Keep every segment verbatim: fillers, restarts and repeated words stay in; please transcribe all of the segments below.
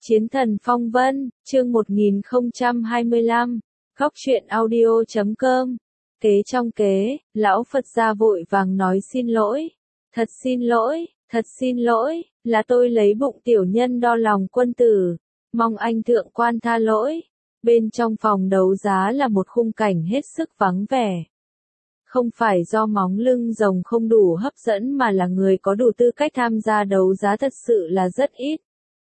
Chiến thần phong vân, chương một nghìn không trăm hai mươi lăm, góc truyện audio chấm com. Kế trong kế, lão Phật gia vội vàng nói xin lỗi. Thật xin lỗi, thật xin lỗi, là tôi lấy bụng tiểu nhân đo lòng quân tử. Mong anh thượng quan tha lỗi. Bên trong phòng đấu giá là một khung cảnh hết sức vắng vẻ. Không phải do móng lưng rồng không đủ hấp dẫn mà là người có đủ tư cách tham gia đấu giá thật sự là rất ít.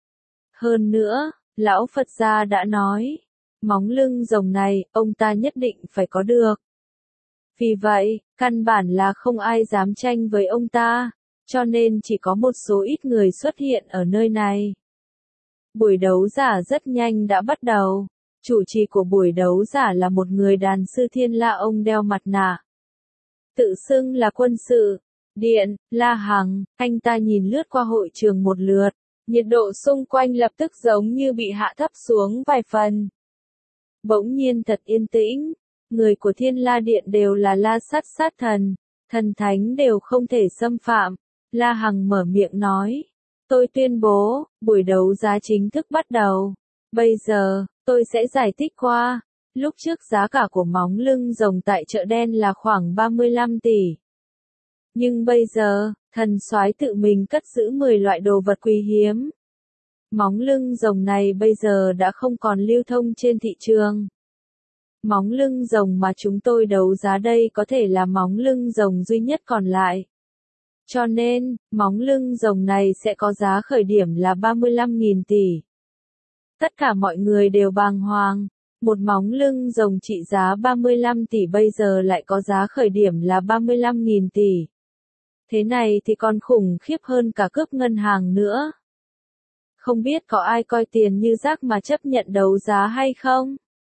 Hơn nữa, lão Phật gia đã nói, móng lưng rồng này, ông ta nhất định phải có được. Vì vậy, căn bản là không ai dám tranh với ông ta, cho nên chỉ có một số ít người xuất hiện ở nơi này. Buổi đấu giả rất nhanh đã bắt đầu. Chủ trì của buổi đấu giả là một người đàn sư Thiên La, ông đeo mặt nạ. Tự xưng là quân sự, điện, La Hằng, anh ta nhìn lướt qua hội trường một lượt. Nhiệt độ xung quanh lập tức giống như bị hạ thấp xuống vài phần. Bỗng nhiên thật yên tĩnh, người của Thiên La Điện đều là La Sát sát thần, thần thánh đều không thể xâm phạm. La Hằng mở miệng nói, tôi tuyên bố, buổi đấu giá chính thức bắt đầu. Bây giờ, tôi sẽ giải thích qua, lúc trước giá cả của móng lưng rồng tại chợ đen là khoảng ba mươi lăm tỷ. Nhưng bây giờ, thần soái tự mình cất giữ mười loại đồ vật quý hiếm. Móng lưng rồng này bây giờ đã không còn lưu thông trên thị trường. Móng lưng rồng mà chúng tôi đấu giá đây có thể là móng lưng rồng duy nhất còn lại. Cho nên, móng lưng rồng này sẽ có giá khởi điểm là ba mươi lăm nghìn tỷ. Tất cả mọi người đều bàng hoàng. Một móng lưng rồng trị giá ba mươi lăm tỷ bây giờ lại có giá khởi điểm là ba mươi lăm nghìn tỷ. Thế này thì còn khủng khiếp hơn cả cướp ngân hàng nữa. Không biết có ai coi tiền như rác mà chấp nhận đấu giá hay không?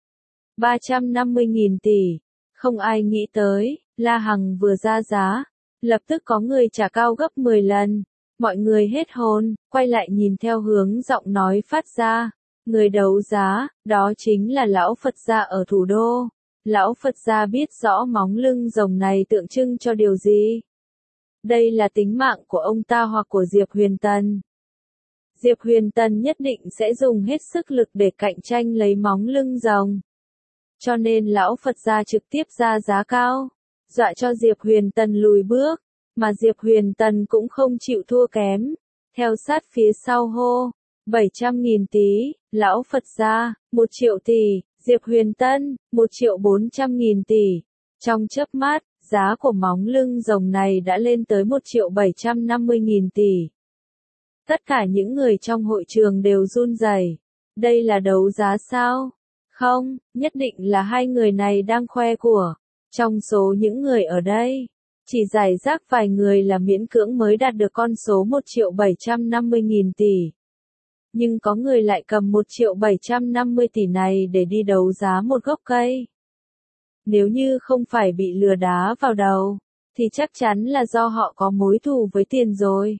ba trăm năm mươi nghìn tỷ. Không ai nghĩ tới, La Hằng vừa ra giá. Lập tức có người trả cao gấp mười lần. Mọi người hết hồn, quay lại nhìn theo hướng giọng nói phát ra. Người đấu giá, đó chính là lão Phật gia ở thủ đô. Lão Phật gia biết rõ móng lưng rồng này tượng trưng cho điều gì. Đây là tính mạng của ông ta hoặc của Diệp Huyền Tần. Diệp Huyền Tần nhất định sẽ dùng hết sức lực để cạnh tranh lấy móng lưng rồng. Cho nên lão Phật gia trực tiếp ra giá cao, dọa cho Diệp Huyền Tần lùi bước, mà Diệp Huyền Tần cũng không chịu thua kém. Theo sát phía sau hô, bảy trăm nghìn tỷ, lão Phật gia, một triệu tỷ, Diệp Huyền Tân, một triệu bốn trăm nghìn tỷ. Trong chớp mắt, giá của móng lưng rồng này đã lên tới một triệu bảy trăm năm mươi nghìn tỷ. Tất cả những người trong hội trường đều run rẩy. Đây là đấu giá sao? Không, nhất định là hai người này đang khoe của. Trong số những người ở đây, chỉ rải rác vài người là miễn cưỡng mới đạt được con số một triệu bảy trăm năm mươi nghìn tỷ. Nhưng có người lại cầm một triệu bảy trăm năm mươi tỷ này để đi đấu giá một gốc cây. Nếu như không phải bị lừa đá vào đầu, thì chắc chắn là do họ có mối thù với tiền rồi.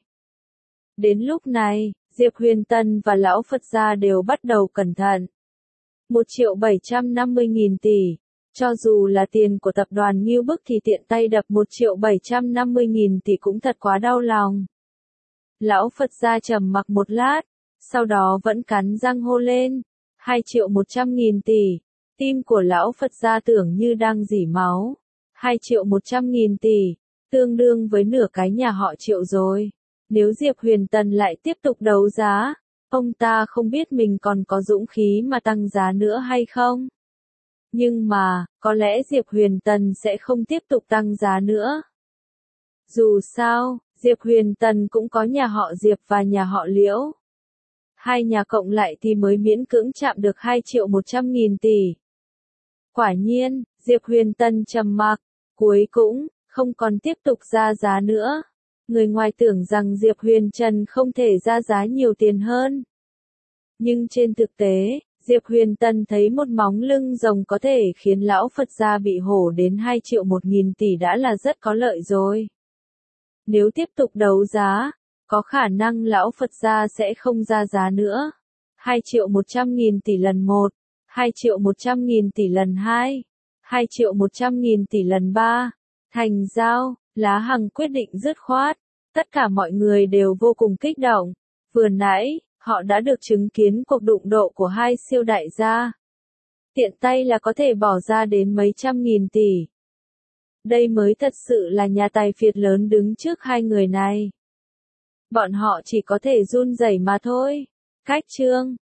Đến lúc này, Diệp Huyền Tần và lão Phật gia đều bắt đầu cẩn thận. một triệu bảy trăm năm mươi nghìn tỷ, cho dù là tiền của tập đoàn Ngưu Bức thì tiện tay đập một triệu bảy trăm năm mươi nghìn tỷ cũng thật quá đau lòng. Lão Phật gia trầm mặc một lát, sau đó vẫn cắn răng hô lên, hai triệu một trăm nghìn tỷ. Tim của lão Phật gia tưởng như đang rỉ máu. hai triệu một trăm nghìn tỷ, tương đương với nửa cái nhà họ Triệu rồi. Nếu Diệp Huyền Tần lại tiếp tục đấu giá, ông ta không biết mình còn có dũng khí mà tăng giá nữa hay không. Nhưng mà, có lẽ Diệp Huyền Tần sẽ không tiếp tục tăng giá nữa. Dù sao, Diệp Huyền Tần cũng có nhà họ Diệp và nhà họ Liễu. Hai nhà cộng lại thì mới miễn cưỡng chạm được hai triệu một trăm nghìn tỷ. Quả nhiên, Diệp Huyền Tần trầm mặc, cuối cũng không còn tiếp tục ra giá nữa. Người ngoài tưởng rằng Diệp Huyền Trần không thể ra giá nhiều tiền hơn. Nhưng trên thực tế, Diệp Huyền Tần thấy một móng lưng rồng có thể khiến lão Phật gia bị hổ đến hai triệu một nghìn tỷ đã là rất có lợi rồi. Nếu tiếp tục đấu giá, có khả năng lão Phật gia sẽ không ra giá nữa. hai triệu một trăm nghìn tỷ lần một, hai triệu một trăm nghìn tỷ lần hai, hai triệu một trăm nghìn tỷ lần ba. Thành giao, Lá Hằng quyết định dứt khoát. Tất cả mọi người đều vô cùng kích động. Vừa nãy, Họ đã được chứng kiến cuộc đụng độ của hai siêu đại gia. Tiện tay là có thể bỏ ra đến mấy trăm nghìn tỷ. Đây mới thật sự là nhà tài phiệt lớn đứng trước hai người này. Bọn họ chỉ có thể run rẩy mà thôi. Cách chương